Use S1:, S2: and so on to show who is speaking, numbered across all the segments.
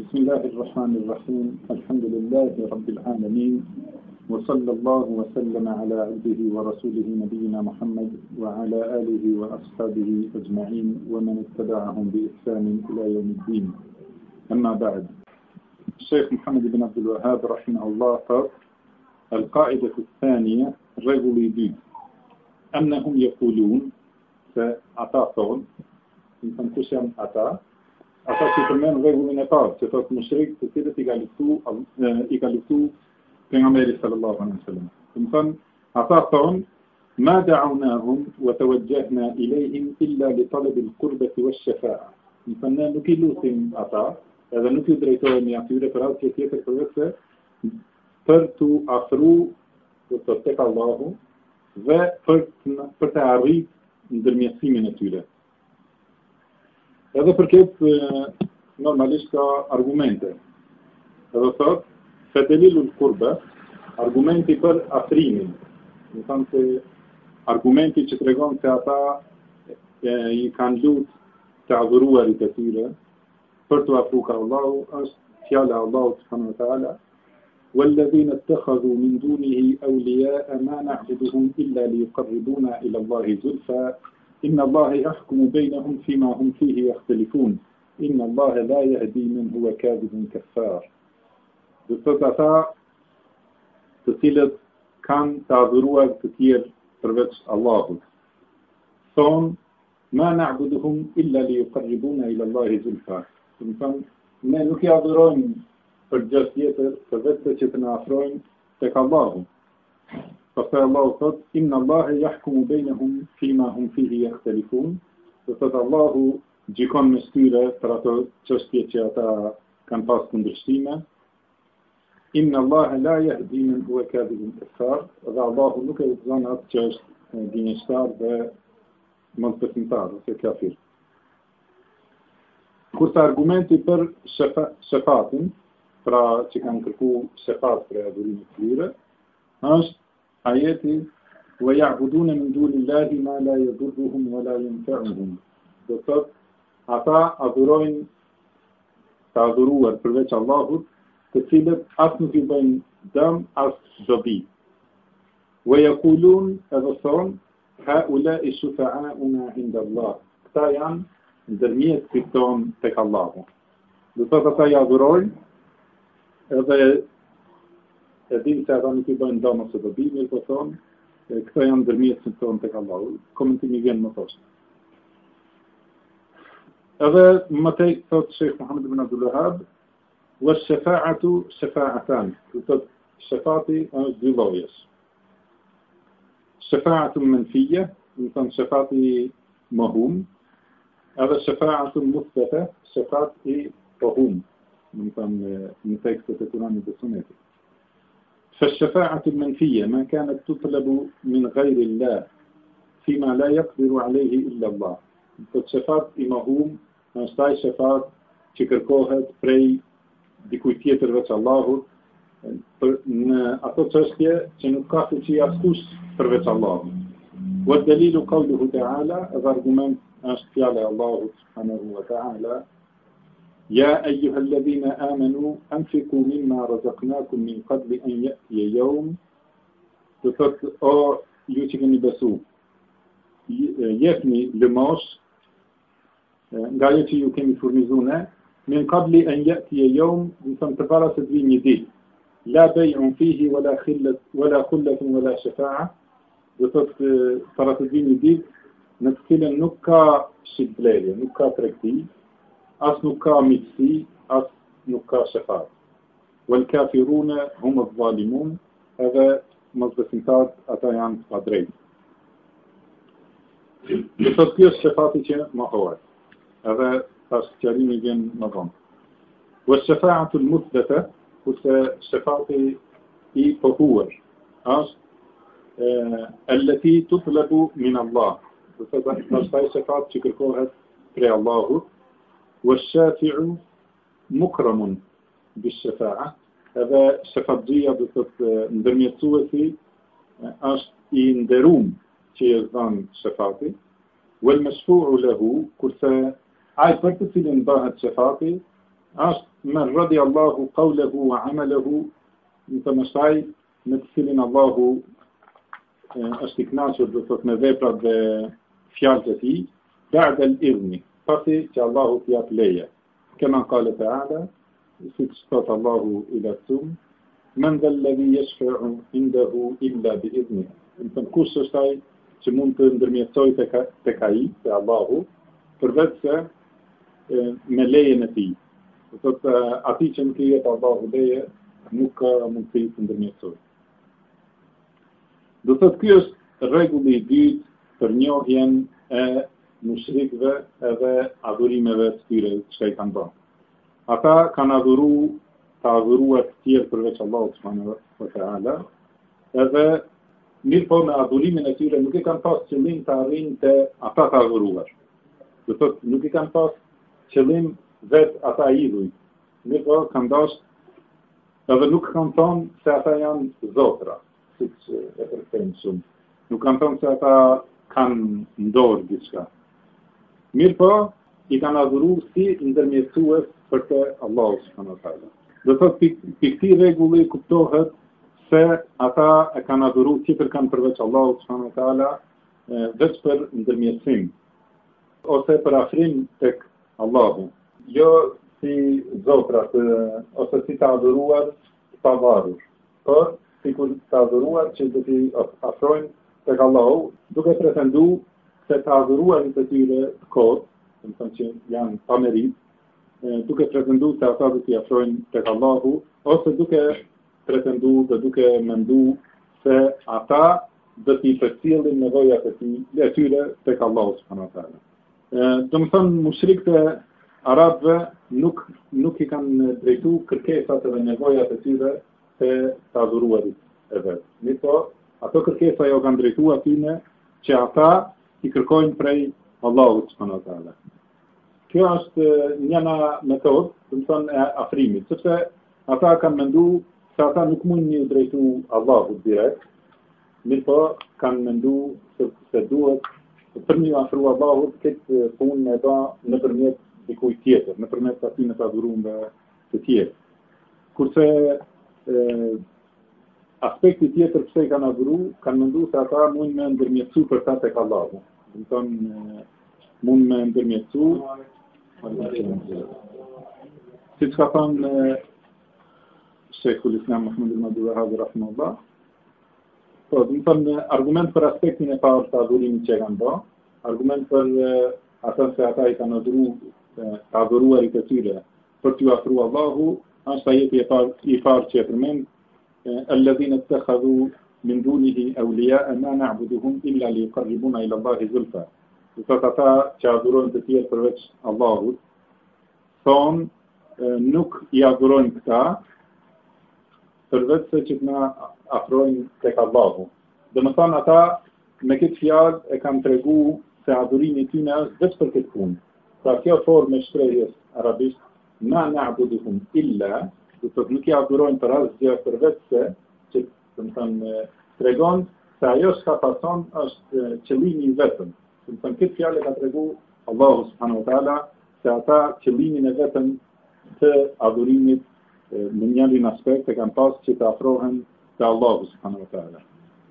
S1: بسم الله الرحمن الرحيم الحمد لله رب العالمين وصلى الله وسلم على عبده ورسوله نبينا محمد وعلى آله وأصحابه أجمعين ومن اتبعهم بإحسان إلى يوم الدين. أما بعد، الشيخ محمد بن عبد الوهاب رحمه الله قال: القاعدة الثانية ريفوليدي أنهم يقولون فأعطاهم إن تنتشر ata që përmend rregullin e parë, që thotë mushrik të cilët i ka luftu pejgamberi sallallahu alaihi wasallam. Do të thonë, ata thonë: "Ma da'awnahum wa tawajjahna ilayhim illa li talab al-qurbati wash-shafa'a." Do të thonë, nuk i lutim ata, edhe nuk i drejtohemi atyre për asgjë tjetër përveç për të afruar tek Allahu dhe për të arritur ndërmjetësimin e tyre. Edhe për këtë normalisht ka argumente. Edhe thot, fedelilul kurbe, argumenti për afrimin. Në thamë se argumenti që tregon se ata i kanë lutë të adhuruarit e tyre për të afru ka Allahu, është fjala Allahu subhanahu wa ta'ala: "Walladhina ittakhadhu min dunihi awliya'a ma na'buduhum illa liyuqarribuna ila Allahi zulfa إن الله يحكم بينهم فيما هم فيه يختلفون إن الله لا يهدي من هو كاذب كفار." Do të thotë ata të cilët kanë të adhuruar të tjerë përveç Allahut, thonë: "Ma na'buduhum illa liyuqarribuna ila Allahi zulfa." Do të thonë, ne nuk i adhurojmë për gjë tjetër përveç se që të na afrojnë tek Allahu. Pastaj Allahu thot: "Inna Allaha yahkumu bainahum fima hum fihi yakhtalifun." Do thot Allahu gjykon mes tyre për ato çështje që ata kanë pas kundërshtime. Inna Allaha la yahdi man huwa kadhibun kafar. Dhe Allahu nuk e udhëzon atë që është gënjeshtar dhe mosbesimtar ose kafir. Kurse argumenti për shefatin, pra që kanë kërkuar shefat për adhurimin e tyre, është ajeti: "وَيَعْبُدُونَ مِنْ دُونِ اللَّهِ مَا لَا يَضُرُّهُمْ وَلَا يَنْفَعُهُمْ." Do thotë, ata adhurojnë të adhuruar përveç Allahut, të cilët as nuk i bëjnë dëm as dobi. وَيَقُولُونَ edhe thonë: "هَؤُلَاءِ شُفَعَاؤُنَا عِنْدَ اللَّهِ." Këta janë ndërmjetësit tonë tek Allahu. Do thotë, ata i adhurojnë edhe e dinë se ata nuk i bëjnë dëm ose dobi, mirë po thonë, këto janë ndërmjetësit tonë tek Allahu. Komentimi vjen më poshtë. Edhe më tej thotë Sheikh Muhammad ibn Abdul Wahhab: "Wash-shafa'atu shafa'atan." Do thotë, shefati është dy llojesh. Shafa'atun manfiyya, do thonë shefati mohum, edhe shafa'atun muthbata, shefat i pohum, do thonë në tekstet e Kuranit dhe Sunetit. فالشفاعة المنفية ما كانت تطلب من غير الله فيما لا يقدر عليه إلا الله. فالشفاعة إمahum është ai shefat që kërkohet prej dikujt tjetër veç Allahut në ato çështje që nuk ka fuqi askush përveç Allahut. والدليل قوله تعالى, edhe argument është fjala e Allahut subhanahu wa ta'ala: يا أيها الذين آمنوا أنفقوا مما رزقناكم من قبل أن يأتي يوم. Do thotë, o ju që keni besu, jepni lëmosh nga ajo që ju kemi furnizuar ne, min qabli an ya'tiya yawm, do thonë të para se të vijë një ditë, la bay'un fihi wala khullatun wala shafa'a. Do thotë, para se të vijë një ditë në të cilën nuk ka shitblerje, nuk ka tregti, as nuk ka miqësi, as nuk ka shefat. Wal kafiruna hum adh-dhalimun, edhe mosbesimtarët ata janë të padrejtë. Do thotë, kjo është shefati që mohohet. Edhe pas qarimi vjen më vonë. Wash-shafa'atu al-muthbata, kurse shefati i pohuar është allati tutlabu min Allah. Do thotë, është ai shefat që kërkohet prej Allahut. والشافع مكرم بالشفاعة. Edhe shefatxhia do thotë ndërmjetësuesi është i nderuar që i dhën shefati. Wal mashfu'u lahu, kurse ai për të cilin bëhet shefati është men radi Allahu qawlehu wa amalehu, në të mështaj në të cilin Allahu është i kënaqur do thot me veprat dhe fjalët e tij, ba'da al-idhni, pasi që Allahu t'i jap leje. Kema qala ta'ala, si thot Allahu i lartësuar, men dha alladhi yashfa'u indahu illa bi'idhni. Në kush është ai që mund të ndërmjetësoj tek ai, te Allahu, përveç se me lejen e tij. Do thot atij që nuk i jep Allahu leje, nuk ka mundësi të ndërmjetësoj. Do thot ky është rregulli i dytë për njohjen e mushrikëve edhe adhurimeve të tyre që i kanë bërë. Ata kanë të adhuruar të tjerë përveç Allahut subhanahu wa ta'ala, edhe mirë po me adhurimin e tyre nuk i kanë pas qëllim të arrijnë te ata të adhuruar. Do thot nuk i kanë pas qëllim vetë ata idhujt. Mirë po kanë dashur edhe nuk kanë thonë se ata janë zotra, siç e përkthejnë shumë. Nuk kanë thonë se ata kanë ndorë diçka. Mirë po, i kanë adhuru si ndërmjetësues për të Allahu subhanahu wa ta'ala. Do thot pikti rregulli kuptohet se ata e kanë adhuru tjetër kanë përveç Allahu subhanahu wa ta'ala veç për ndërmjetësim ose për afrim tek Allahu. Jo si zotrat ose si të adhuruar të pavarur, por sikur të adhuruar që do t'i afrojnë tek Allahu, duke pretendu se të adhuruarit e tyre të kot, do të thonë që janë pa merit, duke pretendu se ata do t'i afrojnë tek Allahu, ose duke pretendu dhe duke mendu se ata do t'i përcjellin nevojat e tyre tek Allahu subhanahu wa ta'ala. Do të thonë mushrikët e arabëve nuk i kanë drejtu kërkesat dhe nevojat e tyre te të adhuruarit e vet. Mirë, ato kërkesa jo kanë drejtu atyne që ata i kërkojnë prej Allahut subhanahu wa ta'ala. Kjo është njëna metodë, do të thonë e afrimit, sepse ata kanë mendu se ata nuk mund një drejtu Allahut direkt, mirë po kanë mendu se duhet për një afru Allahut këtë punë e ba nëpërmjet dikujt tjetër, nëpërmjet atyre të adhuruar të tjerë. Kurse aspekti tjetër pse i kanë adhuru, kanë mendu se ata mund me ndërmjetësu për ta tek Allahu. Do të thonë mund me ndërmjetësu siç ka thënë Sheikhul Islam Muhammad ibn Abdul Wahhab rahimahullah. Po, do të thonë argument për aspektin e parë të adhurimit që kanë bërë, argument për ata se ata i kanë adhuruarit e tyre për t'u afruar Allahu, është ajeti i parë që e përmend الذين اتخذوا من دونه أولياء ما نعبدهم إلا ليقربونا إلى الله زلفى. Thot ata që adhurojnë të tjerë përveç Allahut, thonë nuk i adhurojnë këta përveç se që të na afrojnë tek Allahu. Dhe më thonë ata me këtë fjalë e kanë tregu se adhurimi i tyre është veç për këtë punë. Pra kjo formë e shprehjes arabisht ma na'buduhum illa, do të thotë nuk i adhurojnë për asgjë përveç se që do të thonë tregon se ajo që pason është qëllimi i vetëm. Do të thonë këtë fjalë ka tregu Allahu subhanahu wa ta'ala se ata qëllimin e vetëm të adhurimit në njërin aspekt e kanë pas që të afrohen te Allahu subhanahu wa ta'ala.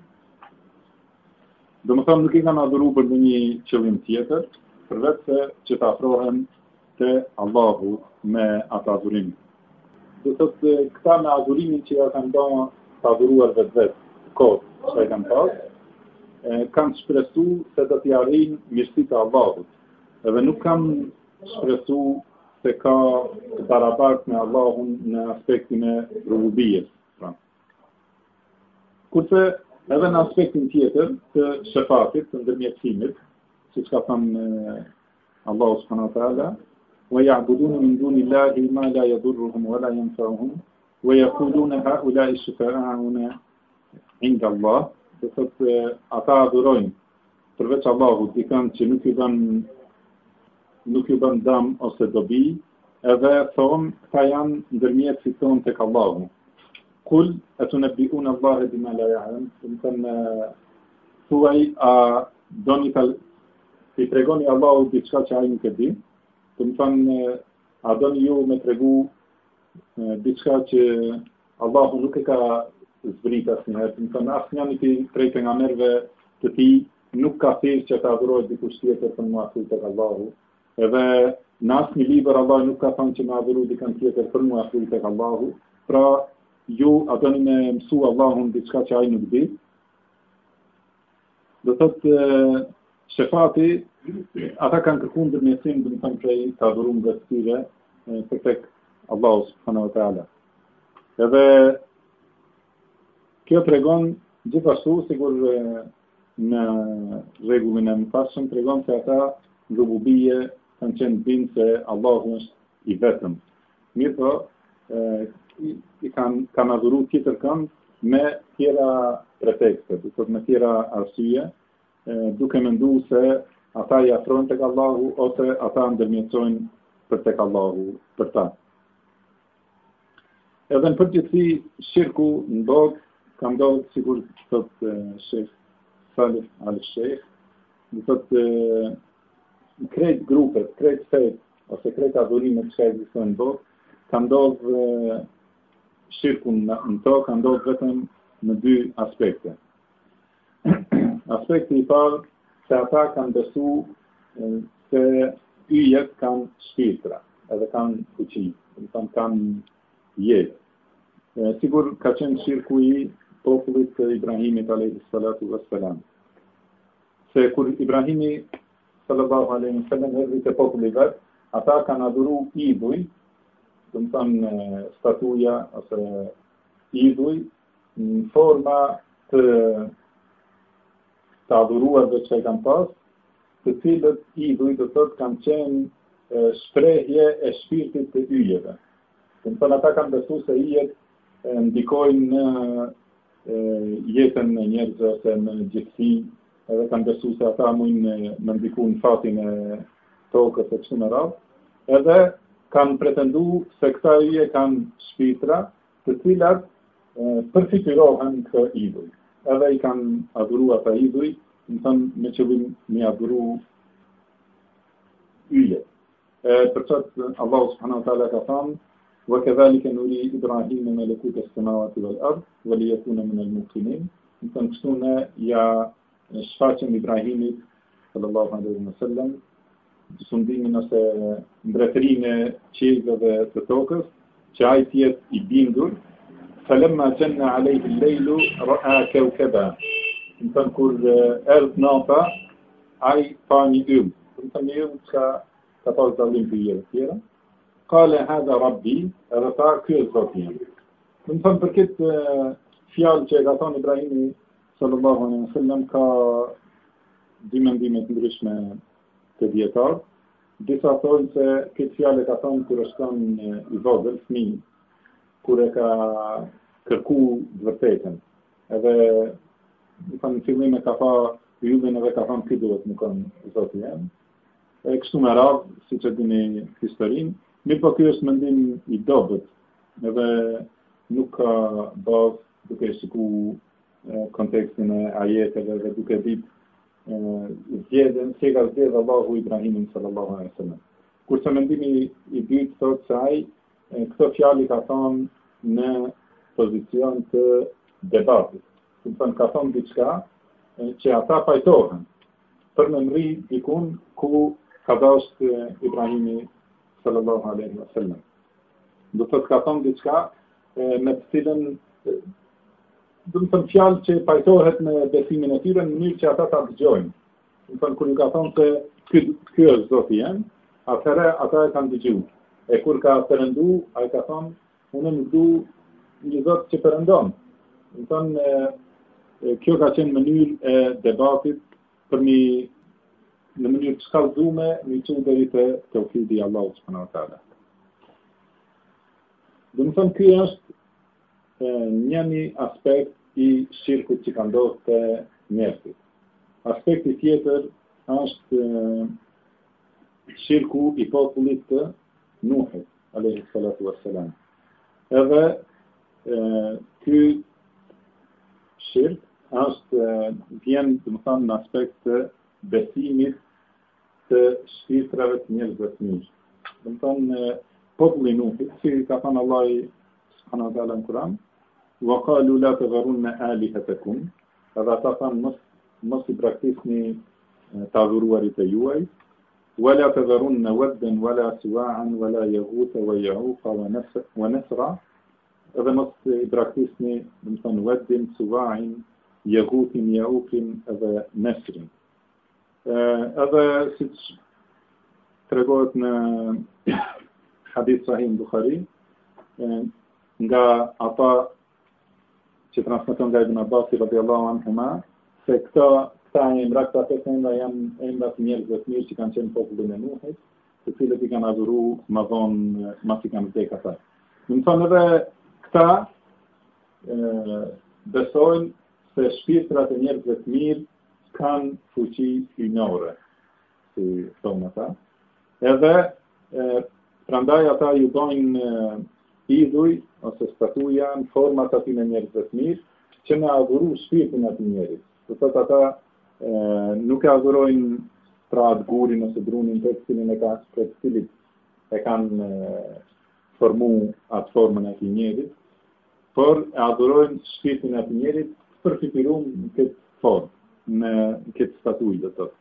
S1: Do të thonë nuk i kanë adhuru për një qëllim tjetër, përveç se që të afrohen te Allahu me atë adhurim. Do thotë këta me adhurimin që ja kanë bërë të adhuruar vetë, kohë që e kanë pas, kanë shpresu se do t'i arrijnë mirësitë e Allahut. Edhe nuk kanë shpresu se ka të barabartë me Allahun në aspektin e rububijes. Kurse edhe në aspektin tjetër të shefatit, të ndërmjetësimit, siç ka thënë Allahu subhanahu wa ta'ala, وَيَعْبُدُونَ مِنْ دُونِ اللَّهِ مَا لَا يَضُرُّهُمْ وَلَا يَنْفَعُهُمْ وَيَقُولُونَ هَؤُلَاءِ شُفَعَاؤُنَا عِنْدَ اللَّهِ. Do thotë ata adhurojnë përveç Allahut dikën që nuk ju bën dëm ose dobi, edhe thonë këta janë ndërmjetësit tonë tek Allahu. Kul atunabbi'una Allaha bima la ya'lam. Do të thuaj a doni të tregoni Allahut diçka që ai nuk e di. Do të thonë, a doni ju me tregu diçka që Allahu nuk e ka zbrit asnjëherë, do të thonë asnjëri prej pejgamberëve të tij nuk ka thirrë që ta adhurohet dikush tjetër për mua tek Allahu. Edhe në asnjë libër Allah nuk ka thënë që më adhuroj dikën tjetër për mua tek Allahu. Pra ju a doni me mësu Allahun diçka që ai nuk di? Do thotë shefati, ata kanë kërkuar ndërmjetësim, do të thonë prej të adhuruar të tyre për tek Allahu subhanahu wa taala. Edhe kjo tregon gjithashtu sigur në rregullin e mëpashëm tregon se ata rububie kanë qenë bind se Allahu është i vetëm. Mirë po, i kanë adhuru tjetër kënd me tjera pretekste, do thotë me tjera arsye, duke menduar se ata i afrojnë tek Allahu ose ata ndërmjetësojnë për tek Allahu për ta. Edhe në përgjithësi shirku në botë ka ndodhur sikur thotë Sheh Salih al-Sheikh, do thotë krejt grupet, krejt fejt, ose krejt adhurimet që ekzistojnë në botë, ka ndodhur shirku në to, ka ndodhur vetëm në dy aspekte. Aspekti i parë, se ata kanë besu se yjet kanë shpirtra, edhe kanë fuqi, kanë jetë. Sigur ka qenë shirku i popullit të Ibrahimit alayhi salatu wassalam. Se kur Ibrahimi sallallahu alaihi wasallam erdhi te populli vet, ata kanë adhuru idhuj, do të thonë statuja ose idhuj në forma të adhuruarve që kanë pas, të cilët idhuj do thotë kanë qenë shprehje e shpirtit të yjeve. Do të thonë ata kanë besuar se yjet ndikojnë në jetën e njerëzve ose në gjithësi, edhe kanë besuar se ata mundin me ndikojnë në fatin e tokës e kështu me radhë, edhe kanë pretenduar se këta yje kanë shpirtra, të cilat përfiturohen këto idhuj. Edhe i kanë adhuru ata idhuj, do të thonë me qëllim me adhuru yjet. Përçat Allahu subhanahu wa taala ka thënë وَكَذَلِكَ نُرِي إِبْرَاهِيمَ مَلَكُوتَ السَّمَاوَاتِ وَالْأَرْضِ وَلِيَكُونَ مِنَ الْمُوقِنِينَ. Do të kështu ne ja shfaqëm Ibrahimit sallallahu alaihi wasallam sundimin ose mbretërinë e qiellëve të tokës, që ai të jetë i bindur. فَلَمَّا جَنَّ عَلَيْهِ اللَّيْلُ رَأَى كَوْكَبًا. Do të kur erdhi nata, ai pa një yll. Do të një yll ka pas dallim të tjera. Qale hadha rabbi, edhe ta ky është Zoti im. Do të thonë për këtë fjalë që e ka thënë Ibrahimi sallallahu alaihi wasallam ka dy mendime të ndryshme të dietar. Disa thonë se këtë fjalë ka thënë kur është i vogël, fëmijë, kur e ka kërku të vërtetën. Edhe në fillim e ka pa yllin edhe ka thënë ky duhet më konë Zoti im. Kështu me radhë, siç e dini historinë. Mirë po kjo është mendim i dobët, edhe nuk ka bazë duke shikuar kontekstin e ajeteve dhe duke ditë zgjedhjen se ka zgjedhur Allahu Ibrahimin sallallahu alaihi wasallam. Kurse mendimi i dytë thotë se ai këtë fjalë ka thënë në pozicion të debatit. Do të thonë ka thënë diçka që ata pajtohen për me mri dikun ku ka dashur Ibrahimi sallallahu alaihi wasallam. Do të ka thonë diçka me të cilën do të thonë fjalë që pajtohet me besimin e tyre në mënyrë që ata ta dëgjojnë. Do të thonë kur i ka thonë se ky është Zoti im, atëherë ata e kanë dëgjuar. E kur ka perëndu, ai ka thonë, unë nuk du një Zot që perëndon. Do të thonë kjo ka qenë mënyrë e debatit për në mënyrë të shkallëzume në i qunë deri të teufidi Allahu subhanahu wa taala. Do të thonë ky është një aspekt i shirkut që ka ndodhur te njerëzit. Aspekti tjetër është shirku i popullit të Nuhit alayhi salatu wassalam. Edhe ky shirk është vjen do të thonë në aspekt të besimit të shpirtrave të njerëzve të mirë. Do të thonë populli Nuhit, si ka thënë Allahi subhanahu wa taala në Kur'an, wa qalu la tadharunna alihatakum, edhe ata thanë mos I praktikni të adhuruarit e juaj, wala tadharunna waddan wala suwa'an wala yaghutha wa ya'uqa wa nasra, edhe mos I praktikni, do të thonë waddin, suwa'in, yaghuthin, ya'uqin edhe nasrin. Edhe siç tregohet në hadith sahih Bukhari, nga ata që transmeton nga Ibn Abbas radhiyallahu anhuma, se këta emra, këta pesë emra janë emra të njerëzve të mirë që kanë qenë popullin e Nuhit, të cilët I kanë adhuru më vonë mas I kanë vdekur ata. Do të thonë edhe këta besojnë se shpirtrat e njerëzve të mirë kanë fuqi hyjnore, si thonë ata. Edhe prandaj ata ju bojnë idhuj ose statuja në format aty në njerëzve të mirë që me adhuru shpirtin aty njerëz. Do thotë ata nuk e adhurojnë pra atë gurin ose drunin për të cilit e kanë formu atë formën aty njerëz, por e adhurojnë shpirtin aty njerëz për të pirur në këtë formë, në këtë statuj, do thotë.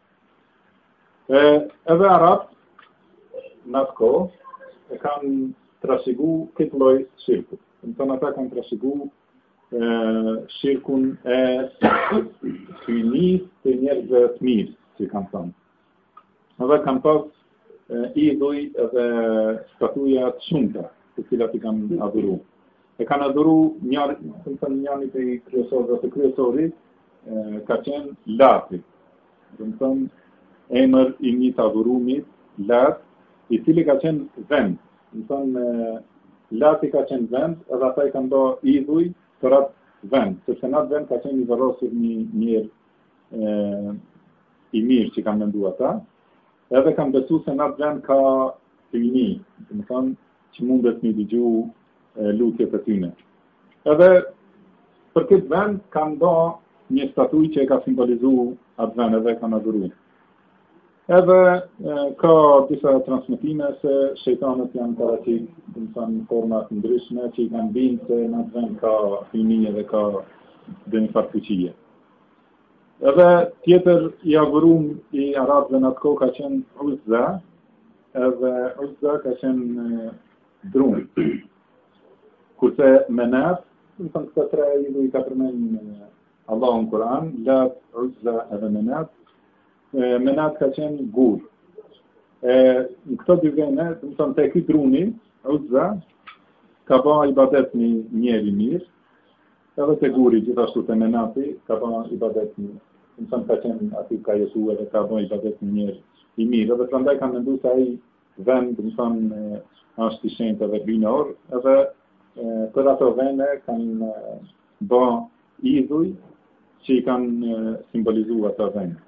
S1: Edhe Arabët në atë kohë e kanë trashëgu këtë lloj shirkut. Do të thonë ata kanë trashëgu shirkun e hyjnisë të njerëzve të mirë, si kanë thënë. Edhe kanë pas idhuj edhe statuja të shumta, të cilat I kanë adhuru. E kanë adhuru njëri prej kryesorëve të kryesorit ka qenë Lati. Do të thonë emër I një të adhurumit, Lat, I cili ka qenë vend. Do të thonë Lati ka qenë vend, edhe ata I kanë bërë idhuj për atë vend, sepse në atë vend ka qenë I varrosur një njerë I mirë që kanë menduar ata, edhe kanë besuar se në atë vend ka hyjni, do të thonë që mundet me dëgju lutjet e tyre. Edhe për këtë vend kanë bërë një statuj që e ka simbolizuar atë vend edhe kanë adhuruar. Edhe ka disa transmetime se shejtanët janë paraqit, do të thonë në forma të ndryshme që I kanë bindë se në atë vend ka hyjni dhe ka dhe një farë fuqie. Edhe tjetër I adhurum I arabëve në atë kohë ka qenë Uzza, edhe Uzza ka qenë drum. Kurse Menat, do të thonë këta tre idhuj ka përmend Allahu në Kur'an, Lat, Uzza edhe Menat. Menat ka qenë gur. Në këto dy vende, do të thonë te ky druni, Uzza, ka bërë ibadet një njeri mirë, edhe te guri gjithashtu te Menati ka bërë ibadet një, do të thonë ka qenë aty ka jetuar edhe ka bërë ibadet një njeri I mirë, edhe prandaj kanë menduar se ai vend, do të thonë është I shenjtë edhe binor, edhe për ato vende kanë bërë idhuj që I kanë simbolizuar ato vende.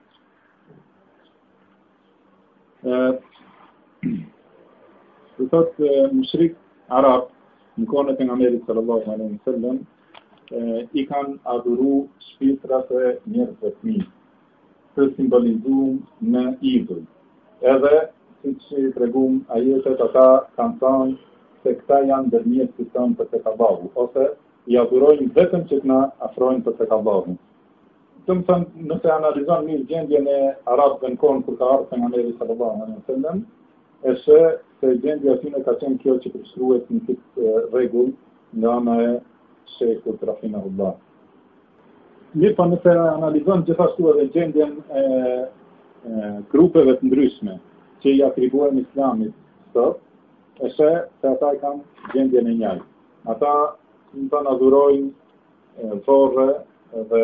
S1: Do thotë mushrik arab në kohën e pejgamberit sallallahu alaihi wasallam I kanë adhuru shpirtrat e njerëzve të mirë, të simbolizuar në idhuj. Edhe siç I tregum ajetet, ata kanë thënë se këta janë dërmjet që tonë për tek Allahu, ose I adhurojnë vetëm që na afrojnë për tek Allahu. Do të thonë, nëse analizon mirë gjendjen e arabëve në kohën kur ka ardhur pejgamberi sallallahu alaihi wasallam, e sheh se gjendja aty ka qenë kjo që përshkruhet në këtë rregull nga ana e Sheikhut rahimahullah. Mirë, po nëse analizon gjithashtu edhe gjendjen e grupeve të ndryshme që I atribuohen Islamit sot, e sheh se ata kanë gjendjen e njëjtë. Ata do adhurojnë vorre dhe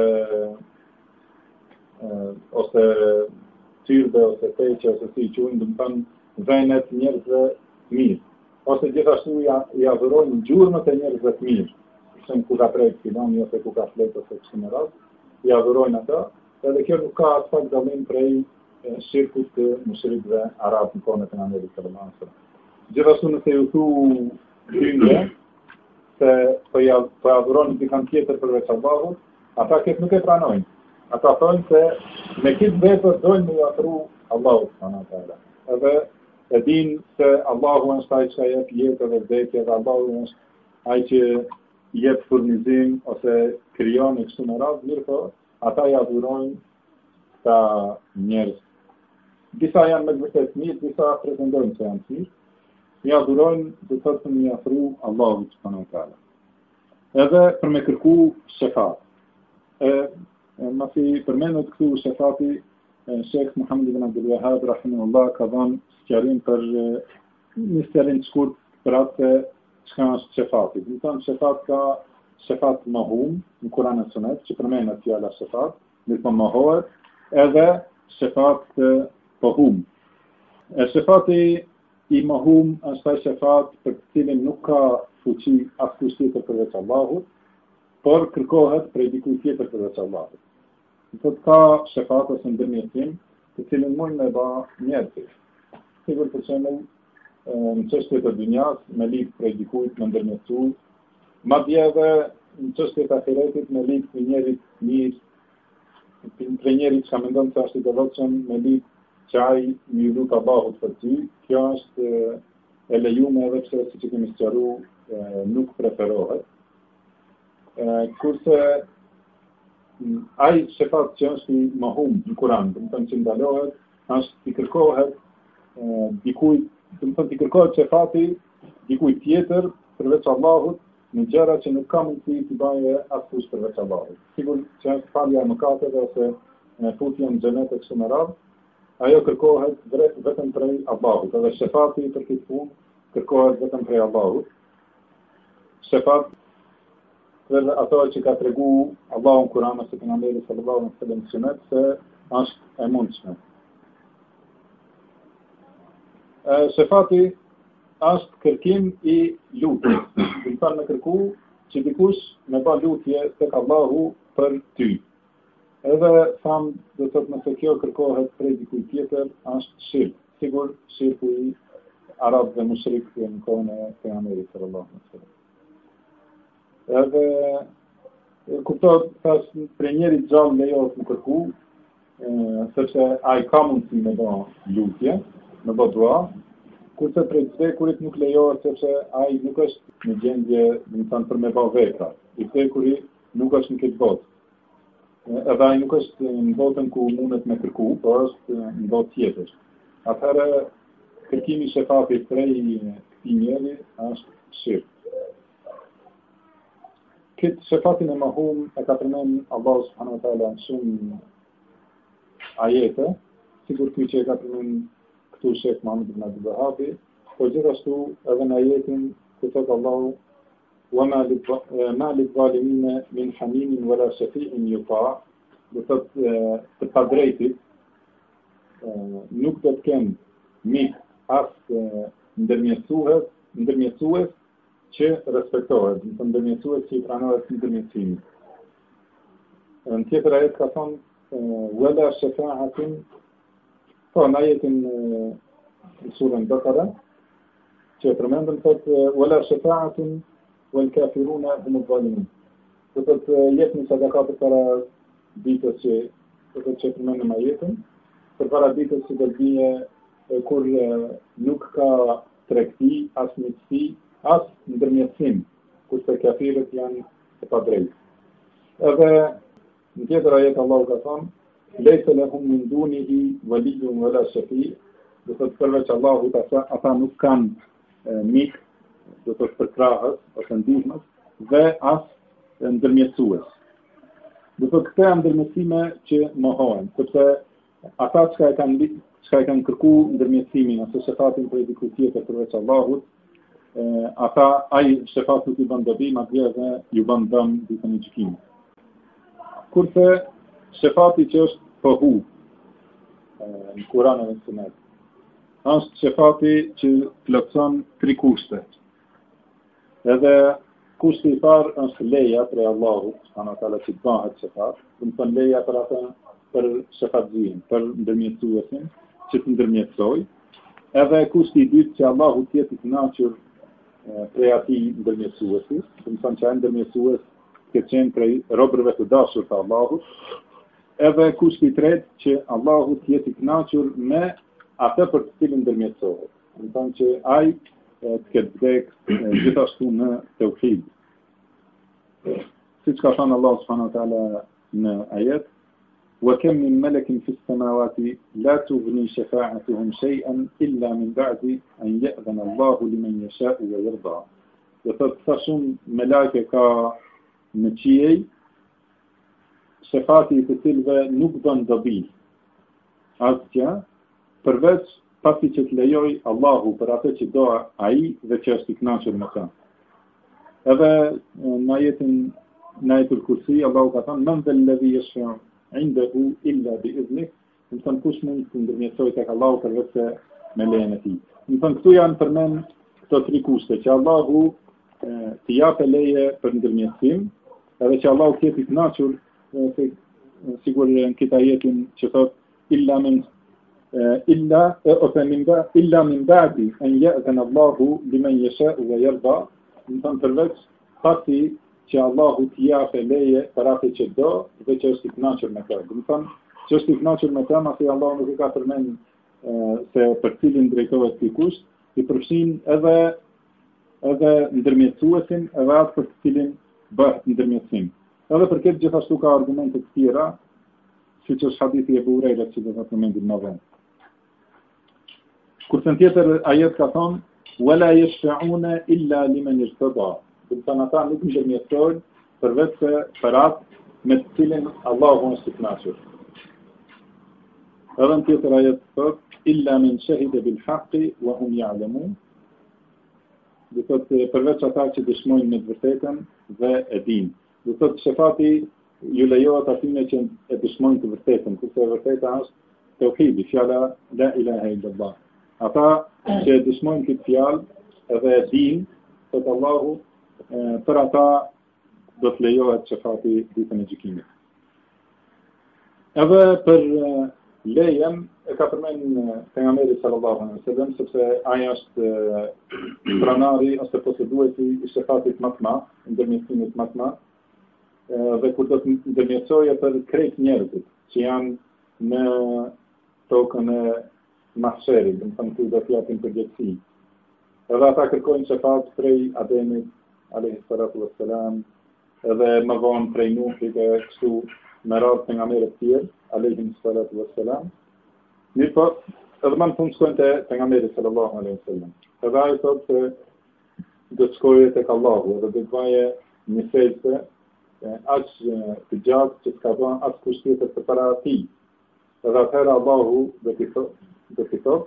S1: ose tyrbe ose peqe ose si I quajnë, do të thonë venet njerëzve të mirë. Ose gjithashtu I adhurojnë gjurmët e njerëzve të mirë. Për ku ka prejtë filoni ose ku ka fletë ose kështu me radhë, I adhurojnë ata, edhe kjo nuk ka as pak dallim prej shirkut të mushrikëve arabë në kohën e pejgamberit sallallahu alaihi wasallam. Gjithashtu nëse ju thu hyjnë se po adhurojnë dikant tjetër përveç Allahut, ata këtë nuk e pranojnë. Ata thonë se me këtë vepër dojnë me afru Allahut subhanahu wa taala. Edhe e din se Allahu është ai që jep jetë dhe vdekje, dhe Allahu është ai që jep furnizim ose krijon e kështu me radhë, mirë po, ata i adhurojnë ta njerëz. Disa janë me vërtet mirë, disa pretendojnë se janë mirë. I adhurojnë dhe thotë të një afru Allahu subhanahu wa taala. Edhe për me kërku shefat. Masi përmendet këtu shefati, Sheikh Muhammed ibn Abdul Wahhab rahimahullah ka dhënë sqarim për një sqarim të shkurt për atë çka është shefati. Do të thonë shefat ka shefat mahum në Kur'an e Sunet, që përmendet fjala shefat, mirë po mohohet, edhe shefat pohum. Shefati i mahum është ai shefat për të cilin nuk ka fuqi askush tjetër përveç Allahut, por kërkohet prej dikujt tjetër përveç Allahut. Do të ka shefat ose ndërmjetim, të cilin mund me ba njerëzit. Sigur për shembull, në çështjet e dunjas, me lidh prej dikujt me ndërmjetsu, madje edhe në çështjet e ahiretit me lidh prej njerit mirë, prej njerit që mendon se është i devotshëm, me lidh që ai më lut Allahut për ty, kjo është e lejuar edhe pse siç e kemi sqaruar, nuk preferohet. Kurse ai shefat që është i mahum në Kur'an, do të thonë që ndalohet, është i kërkohet dikujt, do të thonë i kërkohet shefati dikujt tjetër përveç Allahut në gjëra që nuk ka mundësi të baje askush përveç Allahut. Sigur që është falja e mëkateve ose futja në xhenet e kështu me radhë, ajo kërkohet vetëm prej Allahut, edhe shefati për këtë punë kërkohet vetëm prej Allahut. Shefat për ato që ka tregu Allahu në Kur'an ose pejgamberi sallallahu alaihi wasallam në sunet se është e mundshme. Shefati është kërkim i lutjes. Do të thonë me kërku që dikush me ba lutje tek Allahu për ty. Edhe tham, do të thotë nëse kjo kërkohet prej dikujt tjetër, është shirk. Sigur shirku i arabëve mushrikëve në kohën e pejgamberit sallallahu alaihi wasallam. Edhe kuptohet tash për njerit gjallë lejohet më kërku, sepse ai ka mundësi me bë lutje, me bë dua, kurse për vdekurit nuk lejohet sepse ai nuk është në gjendje, do të thonë për me bë vepra. I vdekuri nuk është në këtë botë. Edhe ai nuk është në botën ku mundet me kërku, por është në botë tjetër. Atëherë kërkimi i shefatit prej këtij njeri është shirk. Këtë shefatin e mahum e ka përmend Allahu subhanahu wa taala në shumë ajete, sigur ky që e ka përmend këtu Sheikh Muhammed ibn Abdul Wahhab, por gjithashtu edhe në ajetin ku thot Allahu وَمَا لِلظَّالِمِينَ مِنْ حَمِيمٍ وَلَا شَفِيعٍ يُطَاعٍ, do thot të padrejtit nuk do të kenë mik as ndërmjetësues që respektohet, do të ndërmjetësues që i pranohet ndërmjetësimi. Në tjetër ajet ka thonë وَلَا شَفَاعَةٍ, po në ajetin në surën Bakara që përmendëm thotë وَلَا شَفَاعَةٍ وَالْكَافِرُونَ هُمُ الظَّالِمُونَ. Do të jepni sadaka përpara ditës që përmendëm ajetin, përpara ditës që do të vijë kur nuk ka tregti, as miqësi, as ndërmjetësim, kurse kafirët janë të padrejtë. Edhe në tjetër ajet Allahu ka thënë لَيْسَ لَهُم مِّن دُونِهِ وَلِيٌّ وَلَا شَفِيعٌ, do të thotë përveç Allahut ata nuk kanë mik, do të thotë përkrahës ose ndihmës, dhe as ndërmjetësues. Do të thotë këto janë ndërmjetësime që mohohen, sepse ata që e kanë kërku ndërmjetësimin ose shefatin për dikujt tjetër përveç Allahut, ata ai shefat nuk i bën dobi, madje edhe ju bën dëm ditën e gjykimit. Kurse shefati që është pohu në Kur'an dhe në Sunet, është shefati që plotson 3 kushte. Edhe kushti i parë është leja prej Allahut, subhanallahu që bëhet shefat, do të thonë leja për ata për shefatzin, për ndërmjetësuesin, që të ndërmjetësoj. Edhe kushti i dytë që Allahu të jetë i kënaqur prej atij ndërmjetësuesit, do të thonë që ai ndërmjetësues të qenë prej robërve të dashur të Allahut. Edhe kushti i tretë që Allahu të jetë i kënaqur me atë për të cilin ndërmjetësohet. Në thonë që ai të ketë vdek gjithashtu në tauhid. Siç ka thënë Allah subhanahu wa taala në ajet: وكم من ملك في السماوات لا تغني شفاعتهم شيئا إلا من بعد أن يأذن الله لمن يشاء ويرضى. Dhe thotë sa shumë melake ka në qiej, shefati të cilëve nuk bën dobi asgjë, përveç pasi që të lejoj Allahu për atë që do ai dhe që është i kënaqur me ta. Edhe në ajetul kursi Allahu ka thënë: "Men dhal ladhi yashfa'u 'indahu illa bi'idhnih", do të thonë kush mund të ndërmjetësojë tek Allahu përveç se me lejen e tij. Do të thonë këtu janë përmend këto tri kushte, që Allahu të japë leje për ndërmjetësim, edhe që Allahu të jetë i kënaqur, sigur në këtë ajetin që thotë illa min ba'di an ya'zana Allahu liman yasha'u wa yarda, do të thonë përveç pasi që Allahu të japë leje për atë që do dhe që është i kënaqur me ta. Do të thonë që është i kënaqur me ta, pasi Allahu nuk e ka përmend se për cilin drejtohet ky kusht, i përfshin edhe ndërmjetësuesin edhe atë për të cilin bëhet ndërmjetësim. Edhe për këtë gjithashtu ka argumente të tjera, siç është hadithi e Ebu Hurajrës që do ta përmendim më vonë. Kurse në tjetër ajet ka thonë: "Wala yashfa'una illa liman irtada", do të thonë ata nuk ndërmjetësojnë përveç se për atë me të cilin Allahu është i kënaqur. Edhe në tjetër ajet thotë: "Illa men shahida bil haqqi wa hum ya'lamun", do të thotë përveç ata që dëshmojnë me të vërtetën dhe e dinë. Do të thotë shefati ju lejohet atyre që e dëshmojnë të vërtetën, kurse e vërteta është tauhidi, fjala la ilaha illallah. Ata që e dëshmojnë këtë fjalë edhe e dinë, thotë Allahu, për ata do të lejohet shefati ditën e gjykimit. Edhe për lejen e ka përmend pejgamberi sallallahu alaihi wasallam, sepse ai është pranari ose posëduesi i shefatit më të madh, ndërmjetësimit më të madh, dhe kur do të ndërmjetësojë për krejt njerëzit që janë në tokën e mahsherit, do të thonë ku do të japin përgjegjësi. Edhe ata kërkojnë shefat prej Ademit alayhi salatu wassalam, edhe më vonë prej Nuhit e kështu me radhë pejgamberët të tjerë alayhi salatu wassalam. Mirë po, edhe më në fund shkojnë të pejgamberi sallallahu alaihi wasallam. Edhe ai thotë se do të shkojë tek Allahu edhe do të vaje një sejdë aq të gjatë që s'ka bën as kusht tjetër përpara atij. Edhe atëherë Allahu do t'i thotë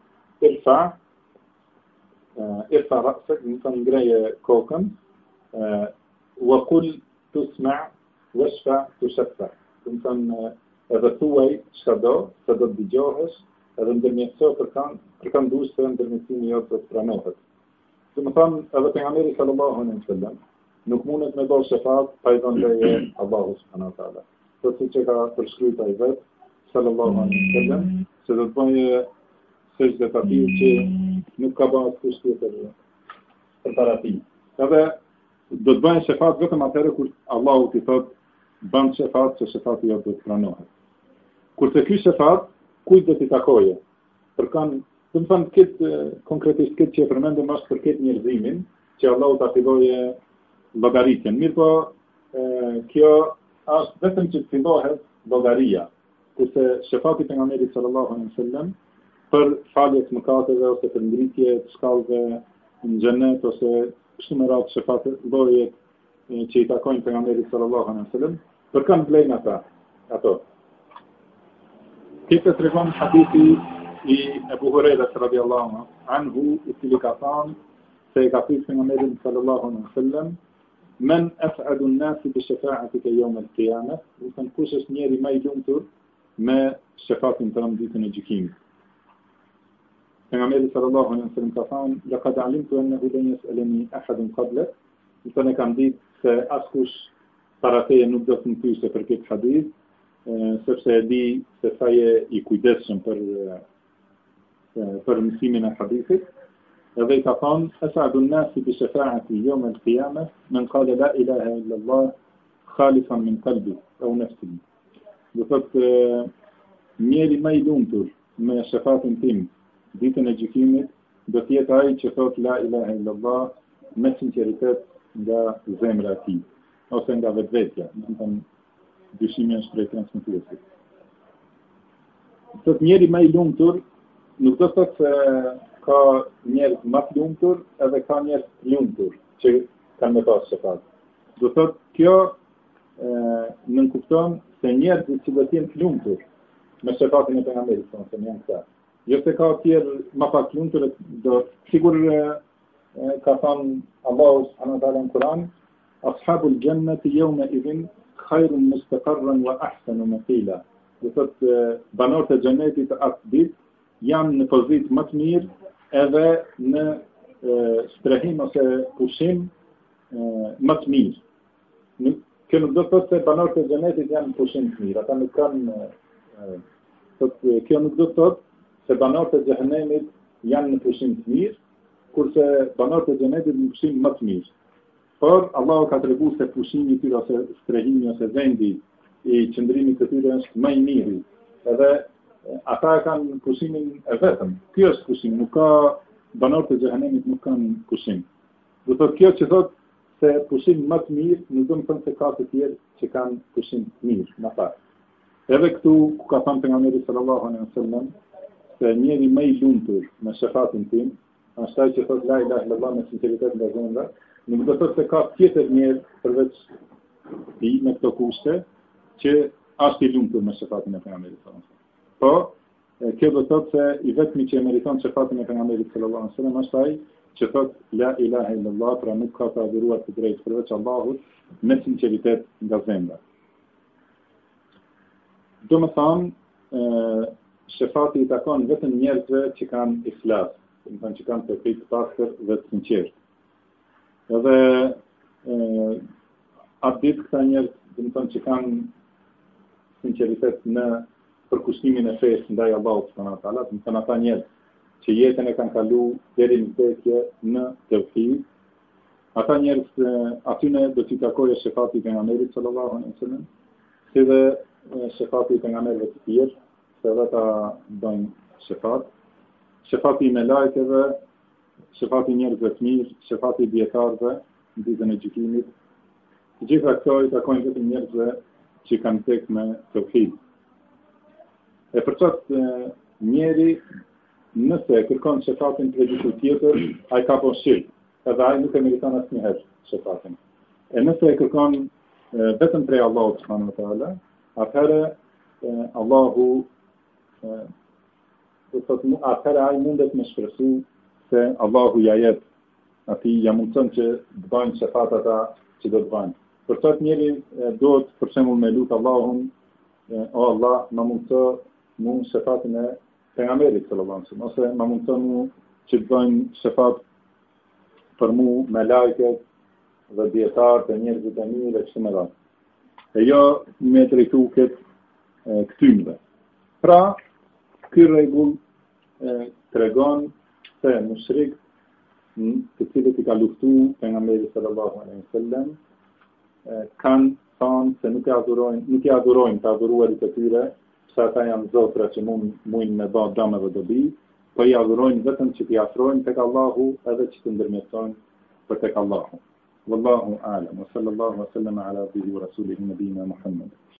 S1: irfa ra'sak, më thonë ngreje kokën, wa qul tusma' washfa tushaffa. Do të thonë edhe thuaj çka do, se do të dëgjohesh, edhe ndërmjetëso për kanë duhet të ndërmjetësimi jote të pranohet. Do të thonë edhe pejgamberi sallallahu alaihi wasallam nuk mundet me bërë shefat pa i dhënë leje Allahu subhanahu wa taala. Po siç e ka përshkruajtur ai vet sallallahu alaihi wasallam, se do të bëjë sejdë të atij që nuk ka bërë kusht tjetër përpara tij. Edhe do të bëjë shefat vetëm atëherë kur Allahu t'i thotë bën shefat, se shefati jote do të pranohet. Kurse ky shefat kujt do t'i takoje? Do të thonë këtë konkretisht këtë që e përmendëm është për këtë njerëzimin që Allahu ta filloje llogaritjen. Mirë po, kjo është vetëm që të fillohet llogaria. Kurse shefati pejgamberit sallallahu alaihi wasallam për falje të mëkateve ose për ngritje të shkallëve në xhenet ose kështu me radhë shefate lloje që i takojnë pejgamberit sallallahu alaihi wasallam, për kanë blejnë ato. Këtë tregon hadithi i Ebu Hurajrës radhiyallahu anhu, i cili ka thënë se ka thënë pejgamberi sallallahu alaihi wasallam: "Men as'adu an-nasi bi shafa'atika yawm al-qiyamah", do të thonë kush është njeri më i lumtur me shefatin tënd ditën e gjykimit. Pejgamberi sallallahu alaihi wasallam ka thënë: "Laqad 'alimtu annahu lan yas'alani ahadun qablak", do të thonë kam ditë se askush para teje nuk do të më pyesë për këtë hadith, sepse e di se sa je i kujdesshëm për mësimin e hadithit. Edhe i ka thonë: "As'adu an-nasi bi shafa'ati yawm al-qiyamah man qala la ilaha illa Allah khalisan min qalbi aw nafsihi". Do thotë njeri më i lumtur me shefatin tim ditën e gjykimit do t'jetë ai që thot la ilaha illallah me sinqeritet nga zemra e tij ose nga vetvetja, do të thonë dyshimi është prej transmetuesit. Thot njeri më i lumtur nuk do thotë se ka njerëz më të lumtur edhe ka njerëz të lumtur që kanë me pas shefat. Do thotë kjo nënkupton se njerëzit që do të jenë të lumtur me shefatin e pejgamberit sallallahu alaihi wasallam janë këta. Jo se ka tjerë më pak të lumtur, do sigur ka thënë Allahu subhanahu wa taala në Kur'an, ashabul jannati yawma idhin khairun mustaqarran wa ahsanu maqila. Do thotë banorët e xhenetit atë ditë janë në pozitë më të mirë edhe në strehim ose pushim më të mirë. Kjo nuk do të thotë se banorët e xhenetit janë në pushim të mirë, ata nuk kanë kjo nuk do të thotë se banorët e xhehenemit janë në pushim të mirë, kurse banorët e xhenetit në pushim më të mirë. Por Allahu ka treguar se pushimi i tyre ose strehimi ose vendi i qëndrimit të tyre është më i miri. Edhe ata kanë pushimin e vetëm. Ky është pushim, nuk ka banorët e xhehenemit nuk kanë pushim. Do thotë kjo që thotë se pushim më të mirë, nuk do të thonë se ka të tjerë që kanë pushim të mirë, më pak. Edhe këtu ku ka thënë pejgamberi sallallahu alaihi wasallam se njeri më i lumtur me shefatin tim, është ai që thotë la ilaha illallah me sinqeritet nga zemra, nuk do të thotë se ka tjetër njerëz përveç i me këto kushte që është i lumtur me shefatin e pejgamberit sallallahu alaihi wasallam. Po, kjo do të thotë se i vetmi që e meriton shefatin e pejgamberit sallallahu alaihi wasallam është ai që thotë la ilaha illallah, pra nuk ka të adhuruar të drejtë përveç Allahut me sinqeritet nga zemra. Do më thamë, shefati i takon vetëm njerëzve që kanë ihlas, do të thonë që kanë tauhid të pastër dhe të sinqertë. Edhe atë ditë këta njerëz, do të thonë që kanë sinqeritet në përkushtimin e fesë ndaj Allahut subhanahu wa taala, do të thonë ata njerëz që jetën e kanë kalu deri në vdekje në tauhid, ata njerëz atyne do t'i takojë shefati i pejgamberit sallallahu alaihi wasallam, si dhe shefati i pejgamberëve të tjerë, se edhe ta bëjnë shefat, shefati i melajkeve, shefati i njerëzve të mirë, shefati i dietarëve në ditën e gjykimit. Të gjitha këto i takojnë vetëm njerëzve që kanë tek me tauhid. E përçat njeri nëse kërkon shefatin për diçka tjetër, ai ka po shirk, edhe ai nuk e meriton asnjëherë shefatin. E nëse e kërkon vetëm prej Allahut subhanahu wa taala, atëherë Allahu atëherë ai mundet me shpresu se Allahu ja jep atij ja mundson që të bëjnë shefat ata që do të bëjnë. Për çat njeri duhet për shembull me lut Allahun, o Allah, më mundso mu shefatin e pejgamberit sallallahu alaihi wasallam, ose më mundson mu që të bëjnë shefat për mu me lajket dhe dietarët e njerëzit e mirë e kështu me radhë. E jo me drejtu këtë këtymve. Pra, ky rregull tregon se mushrikët të cilët i ka luftu pejgamberi sallallahu alaihi wasallam kanë thënë se nuk i adhurojnë të adhuruarit e tyre, se ata janë zotra që mundin me bë dëm edhe dobi, po i adhurojnë vetëm që t'i afrojnë tek Allahu edhe që të ndërmjetojnë për tek Allahu. Wallahu a'lam. Wa sallallahu wa sallama ala abdihi wa rasulihi nabiyina Muhammad.